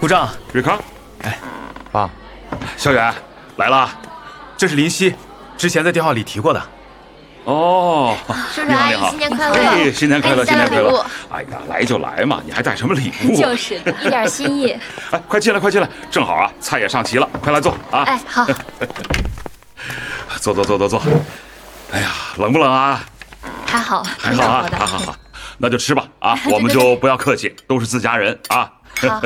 股长， 瑞康， 哎， 爸， 小远来了， 这是林夕，之前在电话里提过的。 哦， 叔叔阿姨新年快乐！ 哎，新年快乐，新年快乐！ 哎， 哎呀，来就来嘛，你还带什么礼物？ 就是的，一点心意。 哎，快进来，快进来，正好啊，菜也上齐了，快来坐啊！ 哎，好， 坐。哎呀，冷不冷啊？ 还好， 还好啊，好，那就吃吧啊！我们就不要客气，都是自家人啊。 好。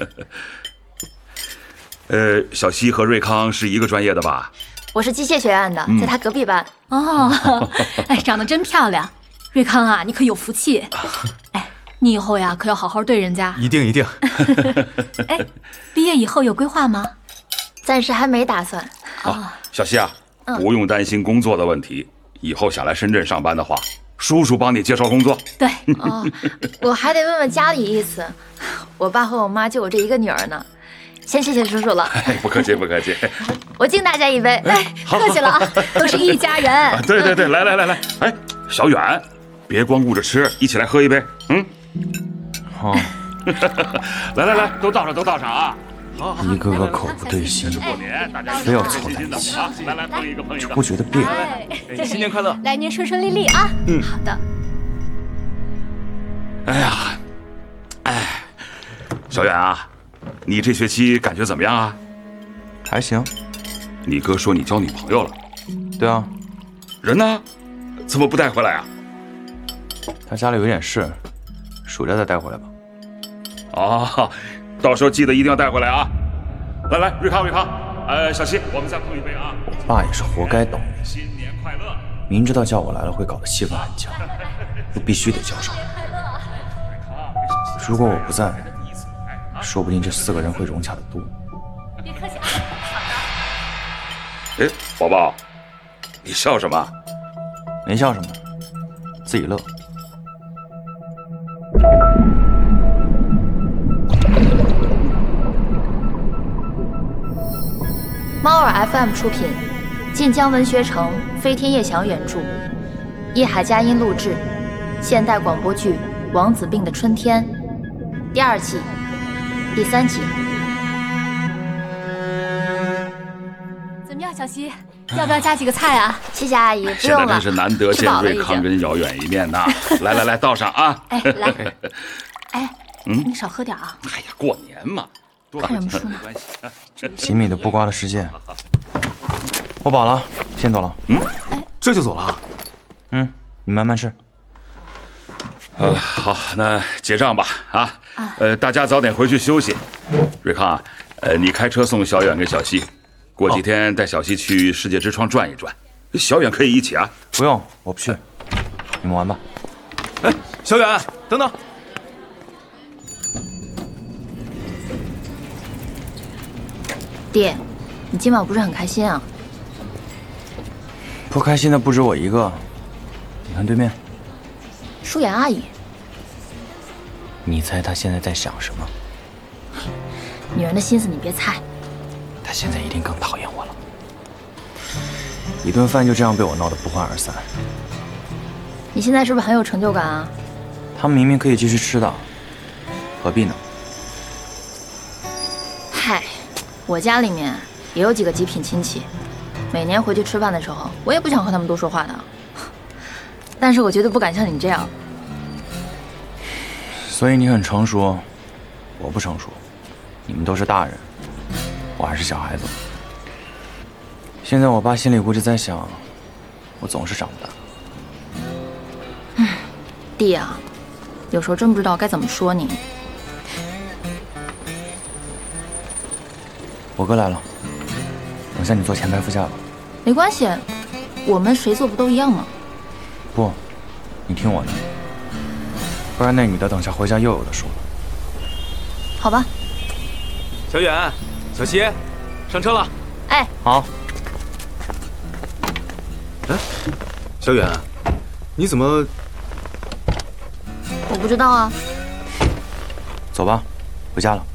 小西和瑞康是一个专业的吧？ 我是机械学院的，在他隔壁班。 哦，哎，长得真漂亮，瑞康啊，你可有福气。哎，你以后呀可要好好对人家。 一定。 哎，毕业以后有规划吗？ 暂时还没打算。 啊，小西啊，不用担心工作的问题，以后想来深圳上班的话，叔叔帮你介绍工作。 对。 哦，我还得问问家里意思，我爸和我妈就我这一个女儿呢。先谢谢叔叔了。 哎，不客气。 我敬大家一杯。哎， 客气了啊，都是一家人。 对，来。哎，小远，别光顾着吃，一起来喝一杯。 好。 来，都倒上啊！好， 一个个口不对心，非要凑在一起， 来，碰一个。 就不觉得别扭。 哎， 新年快乐， 来年顺顺利利啊！好的。 哎呀，小远啊，你这学期感觉怎么样啊？ 还行。 你哥说你交女朋友了。 对啊。 人呢？怎么不带回来啊？ 他家里有点事，暑假再带回来吧。 哦，到时候记得一定要带回来啊！来，瑞康，小西，我们再碰一杯啊！ 我爸也是活该倒霉， 新年快乐！ 明知道叫我来了会搞得气氛很僵，又必须得叫上。如果我不在，说不定这4个人会融洽得多。 别客气啊。 哎，宝宝，你笑什么？ 没笑什么，自己乐。 猫耳 FM 出品，晋江文学城飞天夜翔原著，叶海佳音录制，现代广播剧《王子病的春天》第2季第3集。 怎么样，小西，要不要加几个菜啊？ 谢谢阿姨，不现用了。 在真是难得见瑞康跟姚远一面呐！来，倒上啊！ 哎，来，哎，你少喝点啊。 哎呀，过年嘛，多看什么书呢？ 没关系。 吉米的不瓜的世界。我饱了，先走了。 这就走了？ 你慢慢吃。 好，那结账吧啊！大家早点回去休息。瑞康啊，你开车送小远跟小西，过几天带小西去世界之窗转一转。小远可以一起啊？ 不用，我不去，你们玩吧。 哎，小远，等等。 爹，你今晚不是很开心啊？ 不开心的不止我一个。你看对面， 舒妍阿姨。 你猜她现在在想什么？ 女人的心思你别猜。 她现在一定更讨厌我了。一顿饭就这样被我闹得不欢而散。 你现在是不是很有成就感啊？ 他们明明可以继续吃的，何必呢？ 嗨，我家里面也有几个极品亲戚，每年回去吃饭的时候，我也不想和他们多说话的。但是我绝对不敢像你这样。 所以你很成熟，我不成熟。你们都是大人，我还是小孩子。现在我爸心里估计在想，我总是长不大。 弟啊，有时候真不知道该怎么说你。 我哥来了，等下你坐前排副驾吧。 没关系，我们谁做不都一样吗？ 不，你听我的，不然那女的等下回家又有的说了。 好吧。 小远，小西，上车了。 哎， 好。 哎，小远，你怎么？ 我不知道啊。 走吧，回家了。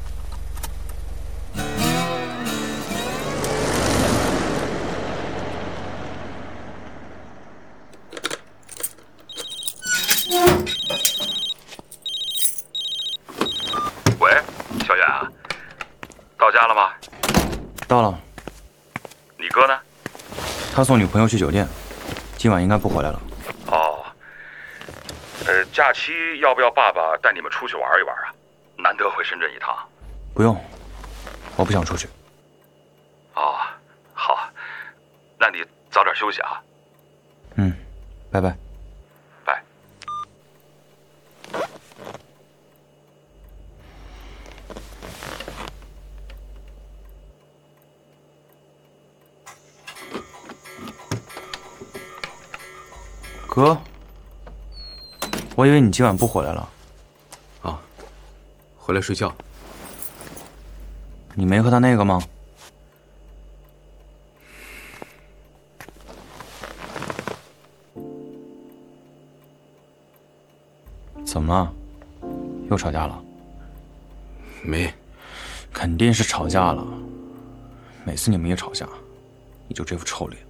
喂，小远啊， 到了。 你哥呢？ 他送女朋友去酒店，今晚应该不回来了。 哦。假期要不要爸爸带你们出去玩一玩啊？难得回深圳一趟。 不用，我不想出去。 哦，好，那你早点休息啊。 嗯，拜拜。 拜。 哥，我以为你今晚不回来了。 啊，回来睡觉。 你没和他那个吗？怎么了？又吵架了？ 没， 肯定是吵架了。每次你们一吵架，你就这副臭脸。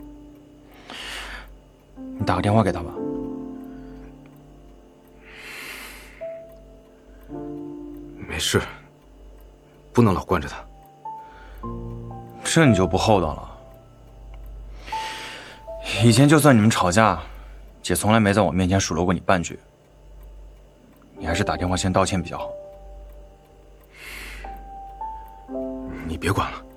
你打个电话给他吧。 没事，不能老惯着他。 这你就不厚道了。以前就算你们吵架，姐从来没在我面前数落过你半句。你还是打电话先道歉比较好。 你别管了。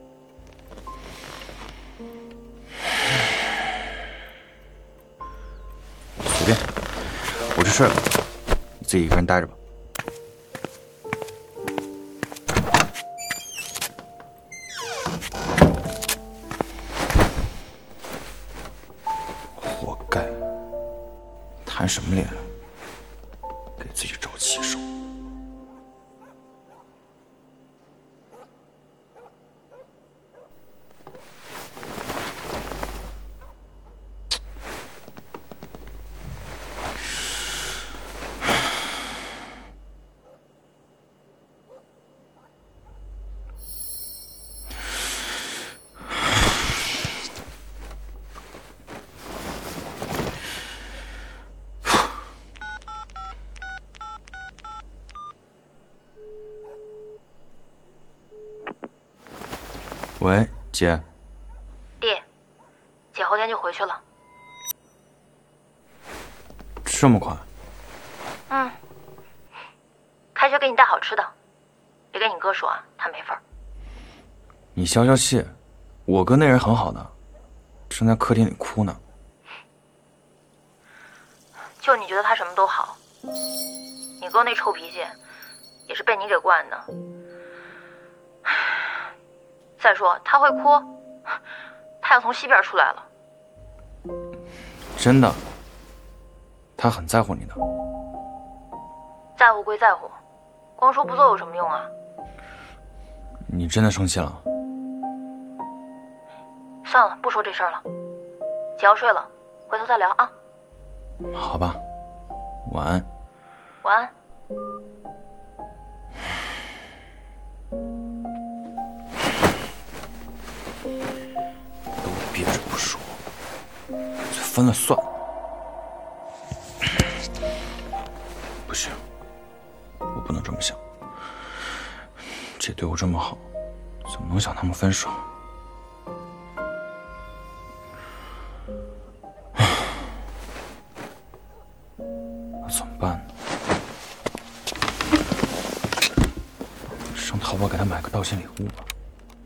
随便，我去睡了，你自己一个人待着吧。活该，谈什么恋爱？给自己找气受。喂，姐。 弟，姐后天就回去了。 这么快？ 嗯。开学给你带好吃的，别跟你哥说啊，他没份儿。 你消消气，我哥那人很好的，正在客厅里哭呢。 就你觉得他什么都好，你哥那臭脾气也是被你给惯的。再说他会哭，他要从西边出来了。 真的，他很在乎你的。 在乎归在乎，光说不做有什么用啊？ 你真的生气了？ 算了，不说这事儿了。姐要睡了，回头再聊啊。 好吧，晚安。 晚安。 都憋着不说，干脆分了算了。不行，我不能这么想。姐对我这么好，怎么能想他们分手？那怎么办呢？上淘宝给他买个道歉礼物吧。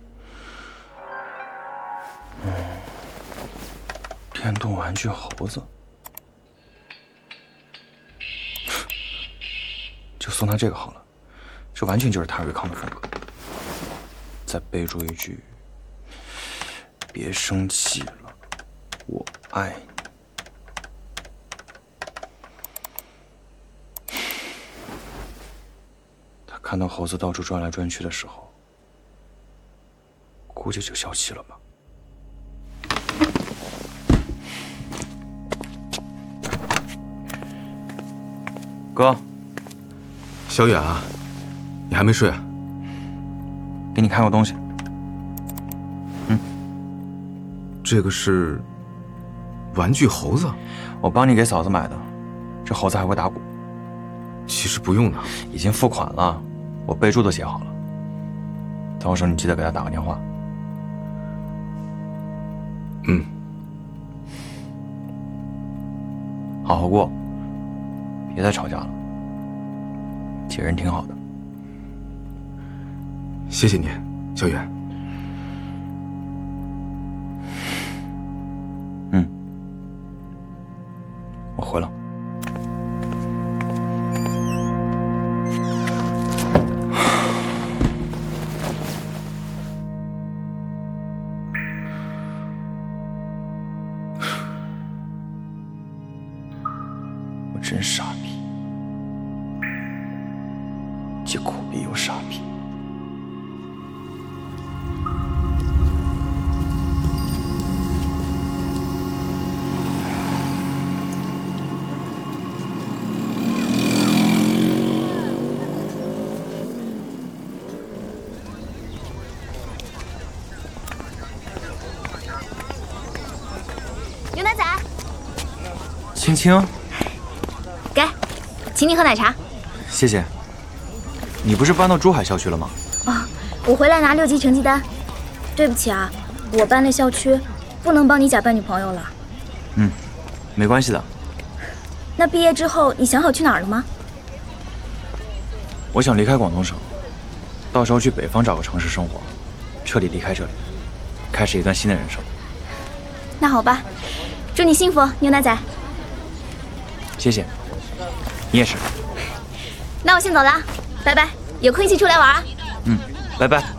电动玩具猴子，就送他这个好了，这完全就是他瑞康的风格。再备注一句：别生气了，我爱你。他看到猴子到处转来转去的时候，估计就消气了吧。哥， 小远啊，你还没睡啊？ 给你看个东西。 这个是玩具猴子， 我帮你给嫂子买的，这猴子还会打鼓。 其实不用的， 已经付款了，我备注都写好了。到时候你记得给他打个电话。 嗯， 好好过，别再吵架了。姐人挺好的。 谢谢你，小远。 我回了。我真傻逼，既苦逼又傻逼。 牛奶仔， 青青， 给，请你喝奶茶。 谢谢。你不是搬到珠海校区了吗？ 我回来拿6级成绩单。对不起啊，我搬了校区，不能帮你假扮女朋友了。 没关系的。 那毕业之后，你想好去哪儿了吗？ 我想离开广东省，到时候去北方找个城市生活，彻底离开这里，开始一段新的人生。 那好吧，祝你幸福，牛奶仔。 谢谢。你也是。 那我先走了，拜拜，有空一起出来玩啊。 拜拜。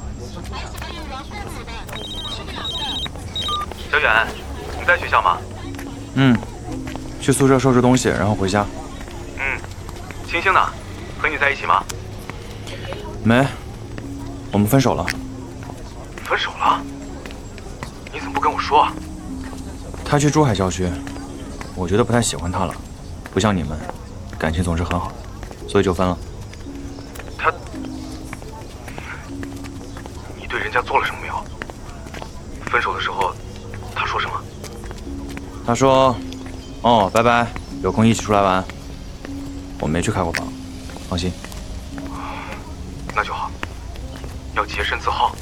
小远，你在学校吗？ 去宿舍收拾东西，然后回家。 星星呢？和你在一起吗？ 没，我们分手了。 分手了？你怎么不跟我说啊？ 他去珠海校区，我觉得不太喜欢他了，不像你们，感情总是很好，所以就分了。 你对人家做了什么没有？分手的时候，他说什么？ 他说：“哦，拜拜，有空一起出来玩。”我没去开过房，放心。 那就好，要洁身自好。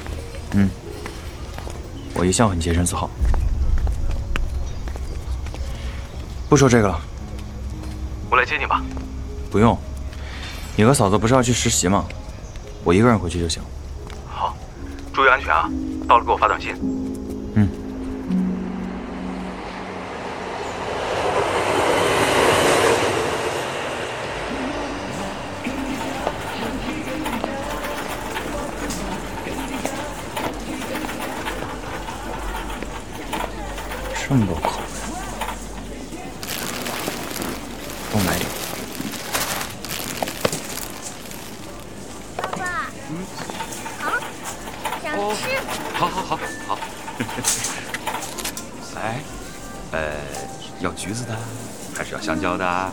我一向很洁身自好。不说这个了。 我来接你吧。 不用，你和嫂子不是要去实习吗？我一个人回去就行。 好，注意安全啊！到了给我发短信。 这么多口味，多买点。 爸爸，想吃。 好。来，要橘子的，还是要香蕉的？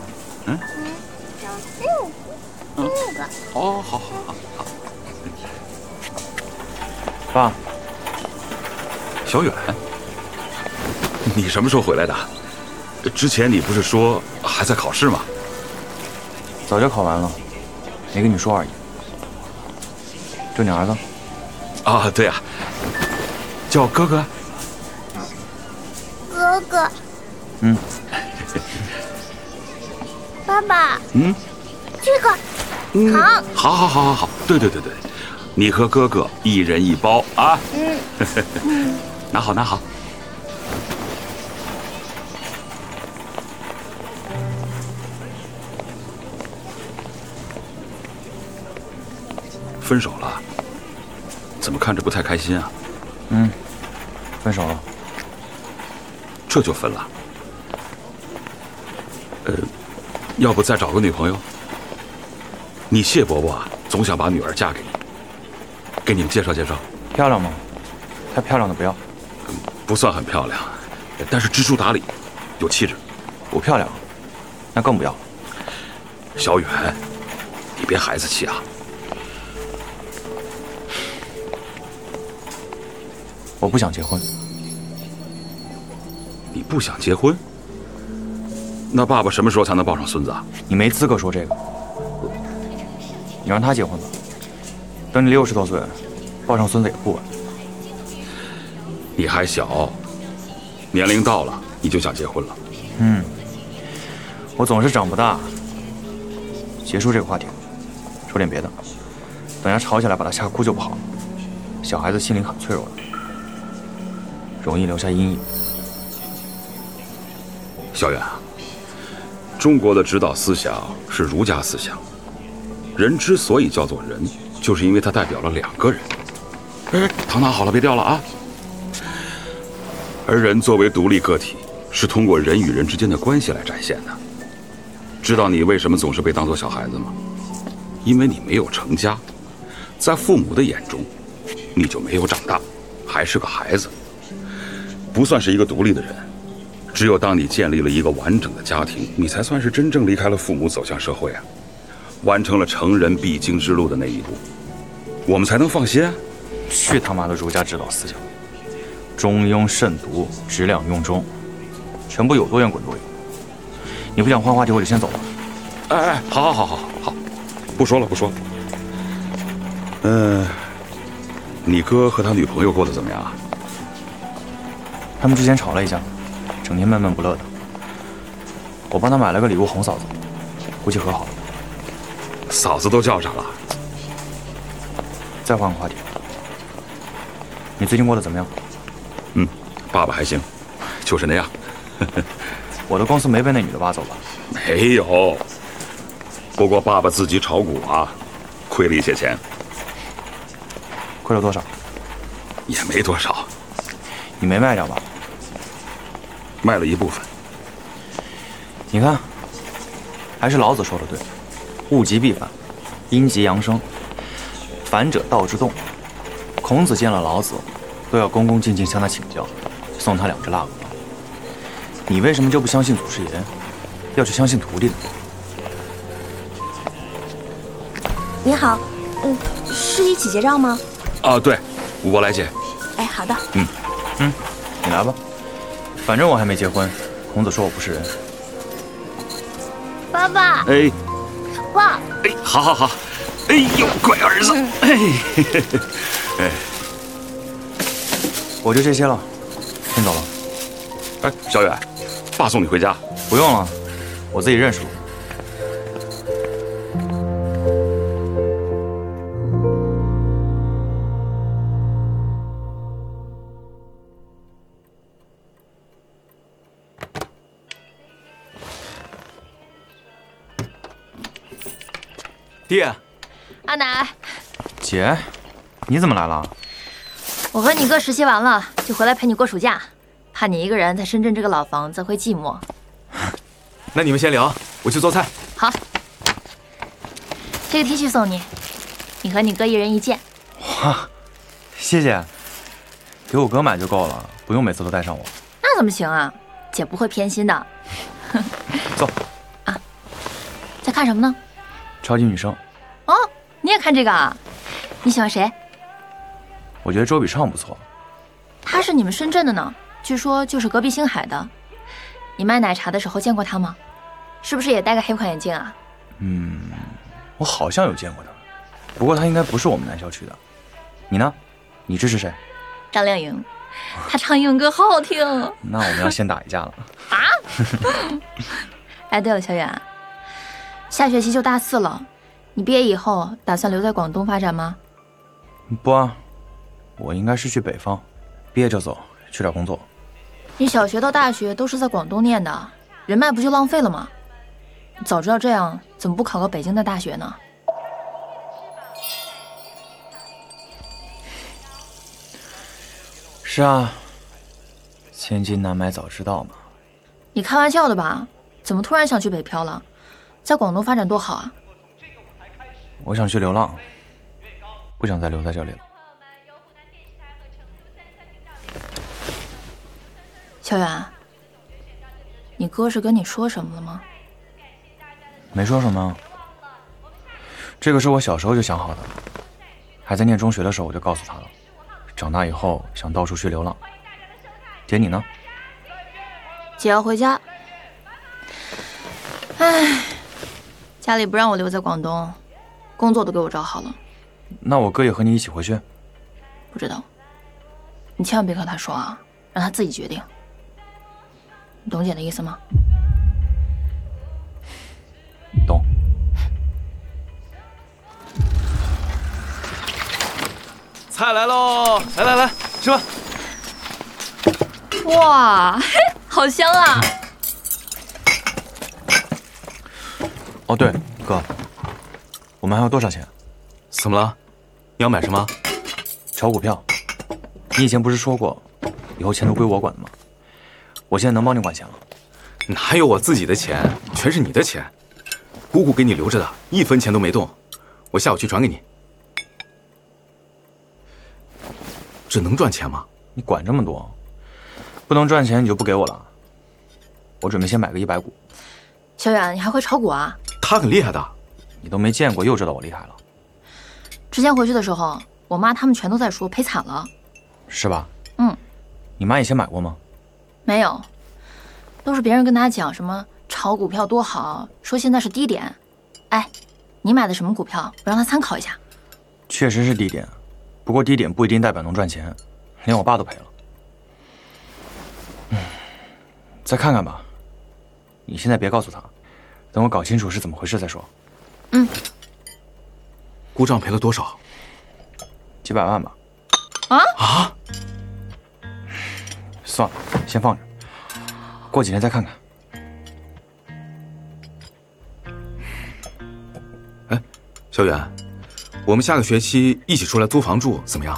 这个。 哦，好。 爸， 小远，你什么时候回来的？之前你不是说还在考试吗？ 早就考完了，没跟你说而已。这你儿子？ 啊，对啊，叫哥哥。 哥哥。爸爸。这个糖。 好，对，你和哥哥一人一包啊。拿好。分手了，怎么看着不太开心啊？ 分手了。 这就分了？要不再找个女朋友？你谢伯伯啊，总想把女儿嫁给你，给你们介绍介绍。 漂亮吗？太漂亮的不要。 不算很漂亮，但是知书达理，有气质。 不漂亮，那更不要。 小远，你别孩子气啊。 我不想结婚。 你不想结婚？那爸爸什么时候才能抱上孙子啊？ 你没资格说这个。你让他结婚吧，等你60多岁，抱上孙子也不晚。 你还小， 年龄到了你就想结婚了。 我总是长不大。结束这个话题，说点别的。等下吵起来把他吓哭就不好。小孩子心灵很脆弱的，容易留下阴影。 小远啊，中国的指导思想是儒家思想。人之所以叫做人，就是因为它代表了两个人。糖拿好了，别掉了啊！而人作为独立个体，是通过人与人之间的关系来展现的。知道你为什么总是被当作小孩子吗？因为你没有成家，在父母的眼中，你就没有长大，还是个孩子，不算是一个独立的人。只有当你建立了一个完整的家庭，你才算是真正离开了父母，走向社会啊，完成了成人必经之路的那一步，我们才能放心啊。 去他妈的儒家指导思想！中庸慎独，质量用中，全部有多远滚多远。你不想换话题，我就先走了。 哎，好，不说了。你哥和他女朋友过得怎么样啊？ 他们之前吵了一架，整天闷闷不乐的。我帮他买了个礼物哄嫂子，估计和好了。 嫂子都叫上了。 再换个话题，你最近过得怎么样？ 爸爸还行，就是那样。 我的公司没被那女的挖走吧？ 没有，不过爸爸自己炒股啊，亏了一些钱。 亏了多少？ 也没多少， 你没卖掉吧？ 卖了一部分。 你看，还是老子说的对，物极必反，阴极阳生，反者道之动。孔子见了老子，都要恭恭敬敬向他请教，送他2只腊鹅。你为什么就不相信祖师爷，要去相信徒弟呢？ 你好，是一起结账吗？ 啊，对，我来结。 哎，好的。 你来吧，反正我还没结婚。孔子说我不是人。 爸爸， 哎， 哇， 哎，好，哎呦，乖儿子，哎， 我就这些了，先走了。 哎，小远，爸送你回家。 不用了，我自己认识路。 爹， 阿奶， 姐，你怎么来了？ 我和你哥实习完了，就回来陪你过暑假，怕你一个人在深圳这个老房子会寂寞。 那你们先聊，我去做菜。 好，这个 T 恤送你，你和你哥一人1件。 哇，谢谢，给我哥买就够了，不用每次都带上我。 那怎么行啊？姐不会偏心的。 走。 啊，在看什么呢？ 超级女声。 哦，你也看这个啊？你喜欢谁？ 我觉得周笔畅不错。 他是你们深圳的呢，据说就是隔壁星海的。你卖奶茶的时候见过他吗？是不是也戴个黑框眼镜啊？ 我好像有见过他，不过他应该不是我们南校区的。你呢？你支持谁？ 张靓颖，她唱英文歌好好听。 那我们要先打一架了。 啊？哎，对了，小远，下学期就大4了，你毕业以后打算留在广东发展吗？ 不啊，我应该是去北方，毕业就走，去找工作。 你小学到大学都是在广东念的，人脉不就浪费了吗？早知道这样，怎么不考个北京的大学呢？ 是啊，千金难买早知道嘛。 你开玩笑的吧？怎么突然想去北漂了？在广东发展多好啊！ 我想去流浪，不想再留在这里了。 小远，你哥是跟你说什么了吗？ 没说什么，这个是我小时候就想好的，还在念中学的时候我就告诉他了，长大以后想到处去流浪。姐你呢？ 姐要回家。唉，家里不让我留在广东，工作都给我找好了。 那我哥也和你一起回去？ 不知道，你千万别和他说啊，让他自己决定。 你懂姐的意思吗？ 懂。 菜来喽！来，吃吧。 哇，好香啊！ 哦，对，哥，我们还有多少钱？ 怎么了？你要买什么？ 炒股票。你以前不是说过，以后钱都归我管的吗？我现在能帮你管钱了。 哪有我自己的钱？全是你的钱，姑姑给你留着的，1分钱都没动。我下午去转给你。这能赚钱吗？ 你管这么多，不能赚钱你就不给我了。我准备先买个100股。 小远，你还会炒股啊？ 他很厉害的。 你都没见过，又知道我厉害了， 之前回去的时候，我妈他们全都在说赔惨了。 是吧？ 嗯。 你妈以前买过吗？ 没有，都是别人跟她讲什么炒股票多好，说现在是低点。哎，你买的什么股票？我让她参考一下。 确实是低点，不过低点不一定代表能赚钱，连我爸都赔了。再看看吧。你现在别告诉他，等我搞清楚是怎么回事再说。 嗯。 姑丈赔了多少？ 几百万吧。 啊！ 算了，先放着，过几天再看看。 哎，小远，我们下个学期一起出来租房住，怎么样？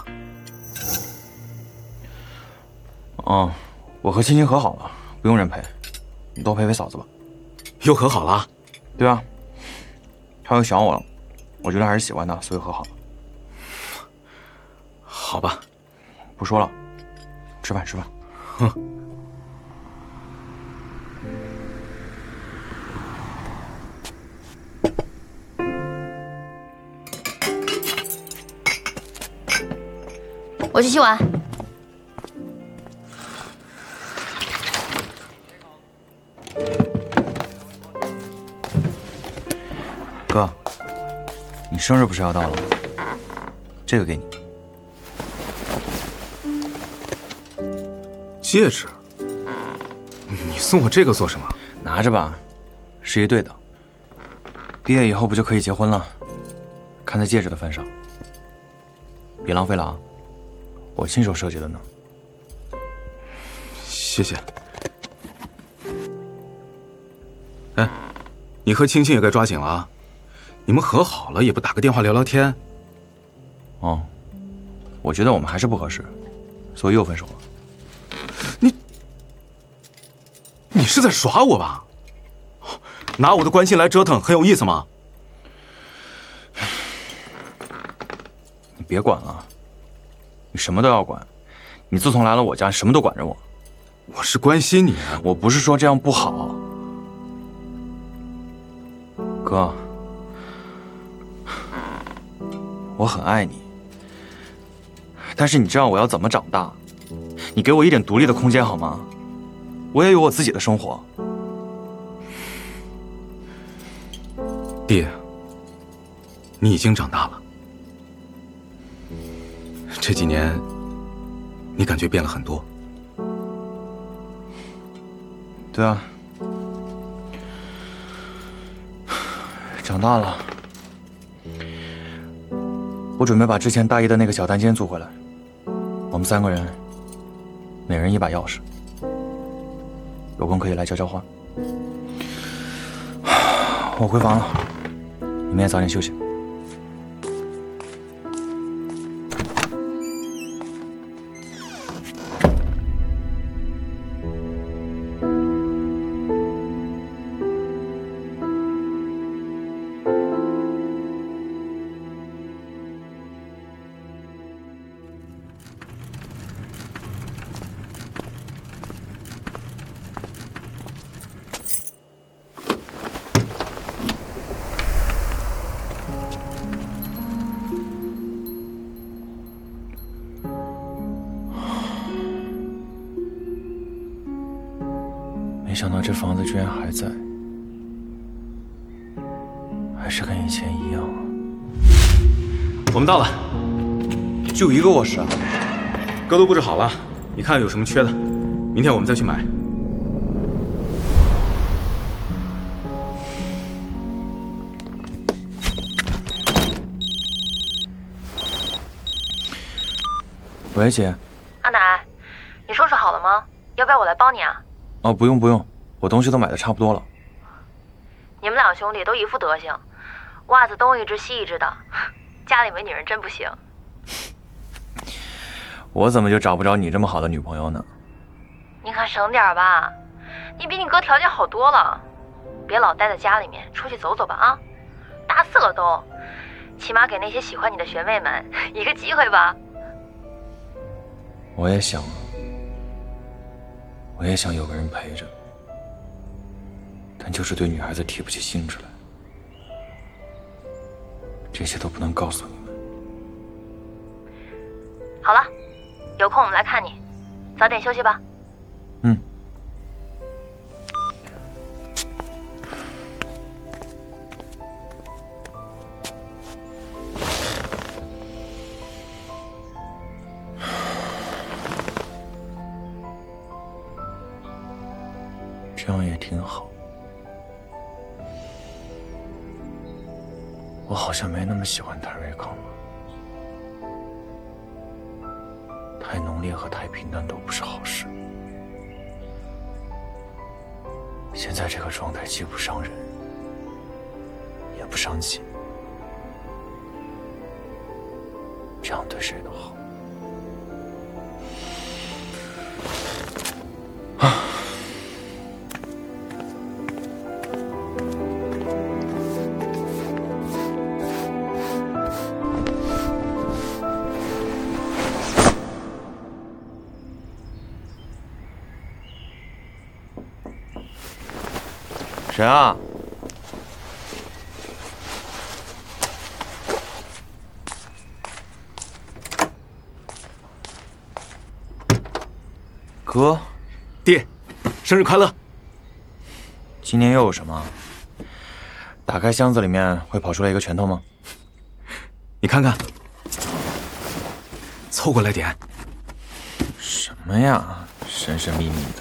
哦，我和青青和好了，不用人陪，你多陪陪嫂子吧。 又和好了？ 对啊，她又想我了，我觉得还是喜欢她，所以和好了。 好吧， 不说了，吃饭。 哼。 我去洗碗。 哥，你生日不是要到了吗？这个给你。 戒指？你送我这个做什么？ 拿着吧，是一对的。毕业以后不就可以结婚了？看在戒指的份上，别浪费了啊！我亲手设计的呢。 谢谢。哎，你和青青也该抓紧了啊！你们和好了也不打个电话聊聊天？ 哦，我觉得我们还是不合适，所以又分手了。 你是在耍我吧？拿我的关心来折腾，很有意思吗？ 你别管了，你什么都要管。你自从来了我家，什么都管着我。 我是关心你啊， 我不是说这样不好，哥，我很爱你，但是你知道我要怎么长大？你给我一点独立的空间好吗？我也有我自己的生活。 爹，你已经长大了。这几年，你感觉变了很多。 对啊，长大了。我准备把之前大一的那个小单间租回来，我们3个人，每人1把钥匙，有空可以来交交换。我回房了，你们也早点休息。没想到这房子居然还在，还是跟以前一样啊！ 我们到了， 就1个卧室啊？ 歌都布置好了，你看有什么缺的，明天我们再去买。 喂，姐。 阿奶，你收拾好了吗？要不要我来帮你啊？ 哦，不用不用，我东西都买的差不多了。 你们两兄弟都一副德行，袜子东一只西一只的，家里没女人真不行。 我怎么就找不着你这么好的女朋友呢？ 你可省点吧，你比你哥条件好多了，别老待在家里面，出去走走吧啊！大4了都，起码给那些喜欢你的学妹们一个机会吧。 我也想，有个人陪着，但就是对女孩子提不起兴致来。这些都不能告诉你们。 好了，有空我们来看你，早点休息吧。 嗯。这样也挺好。我好像没那么喜欢太瑞康了。太浓烈和太平淡都不是好事。现在这个状态既不伤人，也不伤己，这样对谁都好。谁啊？哥， 爹，生日快乐！ 今年又有什么？打开箱子里面会跑出来一个拳头吗？ 你看看，凑过来点。 什么呀，神神秘秘的。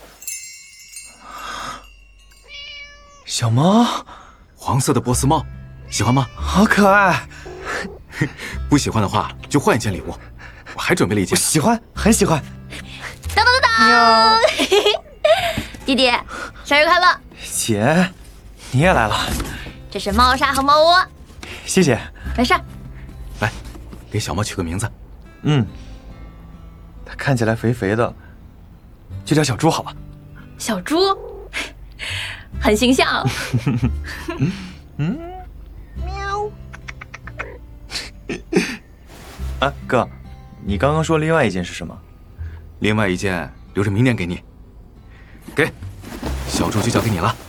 小猫， 黄色的波斯猫，喜欢吗？ 好可爱。 不喜欢的话就换一件礼物，我还准备了一件。 我喜欢，很喜欢。 当当当当！弟弟，生日快乐！ 姐，你也来了。 这是猫砂和猫窝。 谢谢。 没事。 来，给小猫取个名字。 它看起来肥肥的，就叫小猪好了。 小猪，很形象。 喵。 啊，哥，你刚刚说另外一件是什么？ 另外一件留着明年给你。给，小猪就交给你了。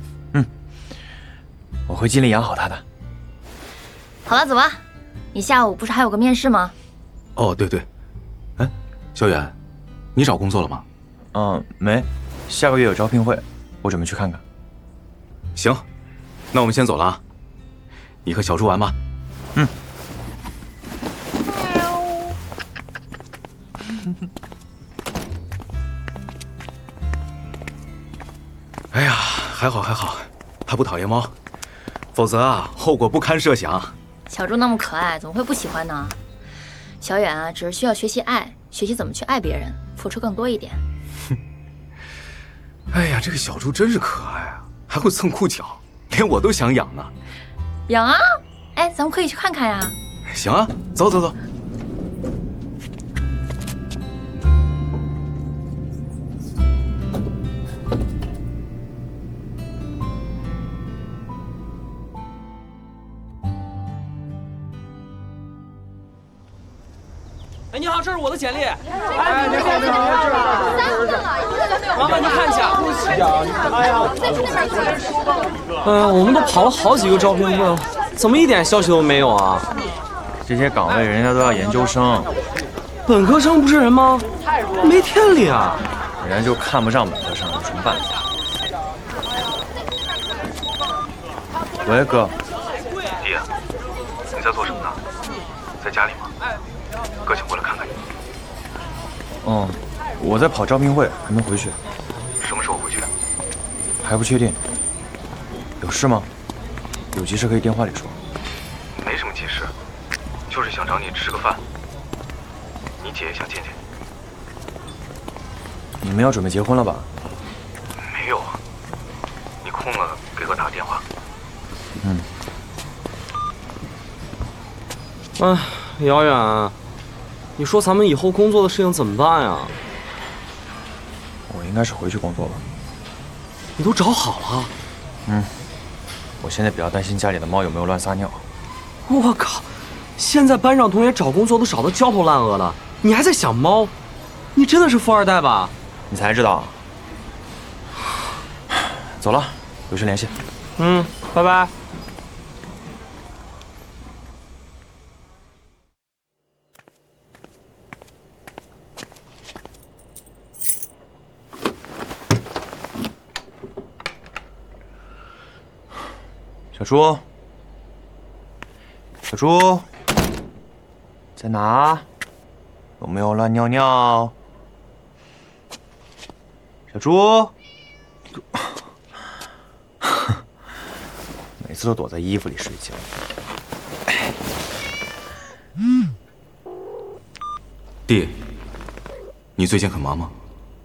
我会尽力养好它的。 好了，走吧。你下午不是还有个面试吗？ 哦，对对。哎，小远，你找工作了吗？ 没，下个月有招聘会，我准备去看看。 行，那我们先走了啊。你和小猪玩吧。哎呀，还好还好，他不讨厌猫，否则啊，后果不堪设想。 小猪那么可爱，怎么会不喜欢呢？小远啊，只是需要学习爱，学习怎么去爱别人，付出更多一点。 哎呀，这个小猪真是可爱啊，还会蹭裤脚，连我都想养呢。 养啊！哎，咱们可以去看看呀。 行啊，走走走。 哎，你好，这是我的简历。哎，你好，你好，这是。麻烦您看一下。对不起啊，哎呀，我们都跑了好几个招聘会了，怎么一点消息都没有啊？ 这些岗位人家都要研究生， 本科生不是人吗？没天理啊！ 人家就看不上本科生，有什么办法？喂，哥。 弟，你在做什么呢？在家里吗？哥想过来看看你。 我在跑招聘会，还没回去。 什么时候回去？ 还不确定。有事吗？有急事可以电话里说。 没什么急事，就是想找你吃个饭。你姐也想见见。 你们要准备结婚了吧？ 没有，你空了给我打个电话。 嗯。 哎，姚远，你说咱们以后工作的事情怎么办呀？ 我应该是回去工作了。 你都找好了？ 嗯。我现在比较担心家里的猫有没有乱撒尿。 我靠！现在班上同学找工作都找得焦头烂额的，你还在想猫？你真的是富二代吧？ 你才知道。走了，有事联系。 嗯，拜拜。 小猪，小猪，在哪？有没有乱尿尿？小猪，每次都躲在衣服里睡觉。 弟，你最近很忙吗？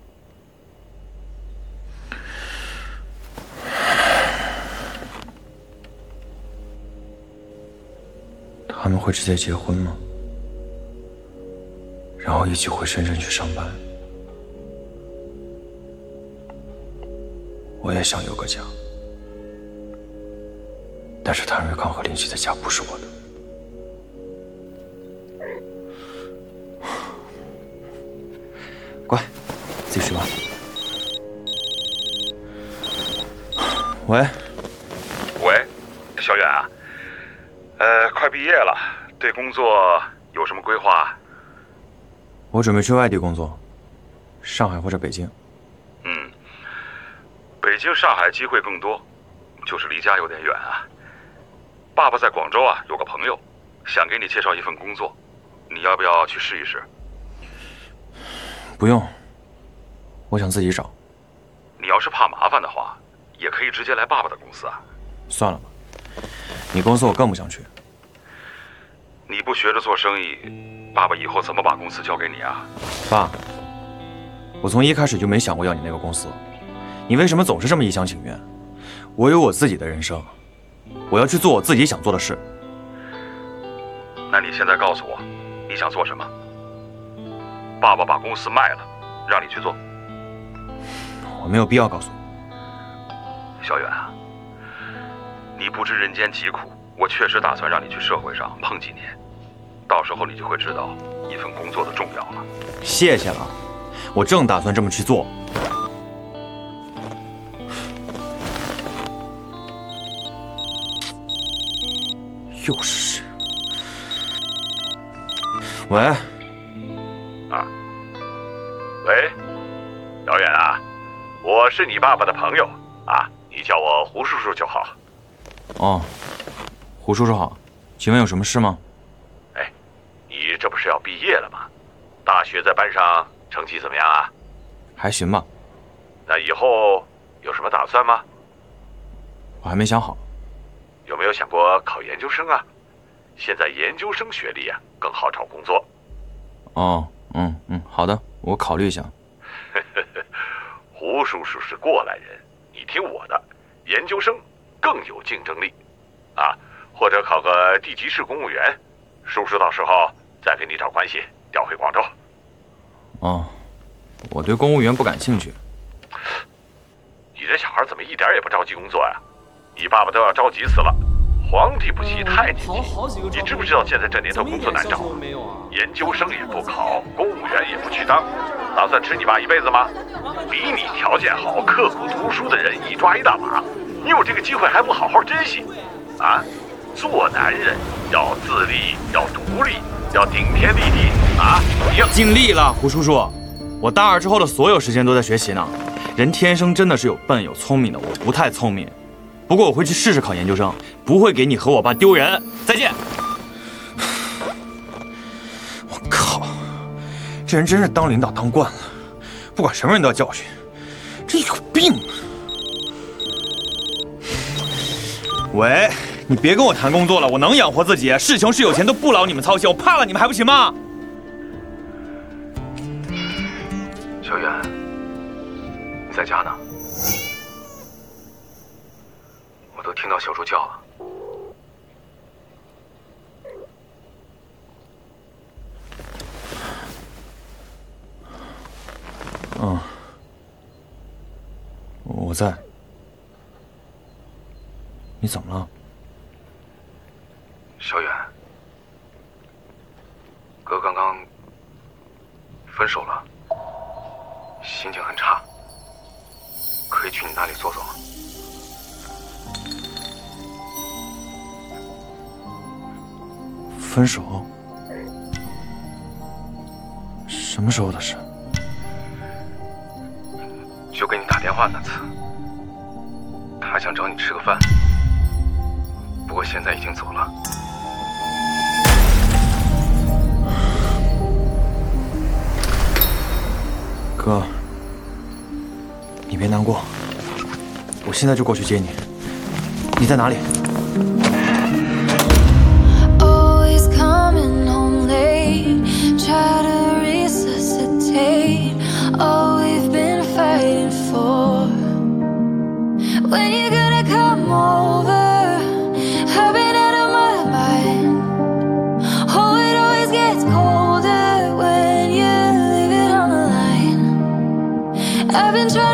他们会直接结婚吗？然后一起回深圳去上班。我也想有个家，但是谭瑞康和林夕的家不是我的。乖，自己睡吧。喂， 喂，小远啊，快毕业了，对工作有什么规划？ 我准备去外地工作，上海或者北京。 北京、上海机会更多，就是离家有点远啊。爸爸在广州啊，有个朋友，想给你介绍一份工作，你要不要去试一试？ 不用，我想自己找。 你要是怕麻烦的话，也可以直接来爸爸的公司啊。 算了吧，你公司我更不想去。 你不学着做生意，爸爸以后怎么把公司交给你啊？ 爸，我从一开始就没想过要你那个公司。你为什么总是这么一厢情愿？我有我自己的人生，我要去做我自己想做的事。 那你现在告诉我，你想做什么？爸爸把公司卖了，让你去做。 我没有必要告诉你。 小远啊，你不知人间疾苦，我确实打算让你去社会上碰几年，到时候你就会知道一份工作的重要了。 谢谢了，我正打算这么去做。又是谁？喂。 啊。喂，姚远啊，我是你爸爸的朋友啊，你叫我胡叔叔就好。 哦，胡叔叔好，请问有什么事吗？ 哎，你这不是要毕业了吗？大学在班上成绩怎么样啊？ 还行吧。 那以后有什么打算吗？ 我还没想好。 有没有想过考研究生啊？现在研究生学历啊更好找工作。 哦，好的，我考虑一下。 胡叔叔是过来人，你听我的，研究生更有竞争力，啊，或者考个地级市公务员，叔叔到时候再给你找关系调回广州。 哦，我对公务员不感兴趣。 你这小孩怎么一点也不着急工作呀？你爸爸都要着急死了。皇帝不急太监急，你知不知道现在这年头工作难找啊？研究生也不考，公务员也不去当，打算吃你爸一辈子吗？比你条件好、刻苦读书的人一抓一大把，你有这个机会还不好好珍惜？啊，做男人要自立，要独立，要顶天立地啊！你要尽力了，胡叔叔。我大二之后的所有时间都在学习呢。人天生真的是有笨有聪明的，我不太聪明。不过我会去试试考研究生，不会给你和我爸丢人。再见。我靠，这人真是当领导当惯了，不管什么人都要教训，真有病啊！喂，你别跟我谈工作了，我能养活自己，是穷是有钱都不劳你们操心，我怕了你们还不行吗？ 听到小猪叫了。 嗯，我在。你怎么了？ 小远，哥刚刚分手了，心情很差，可以去你那里坐坐吗？ 分手？什么时候的事？ 就给你打电话那次，他想找你吃个饭，不过现在已经走了。 哥，你别难过，我现在就过去接你。你在哪里 ？Always coming home late, try to resuscitate all we've been fighting for. When you gonna come over? I've been out of my mind. Oh, it always gets colder when you leave it on the line. I've been trying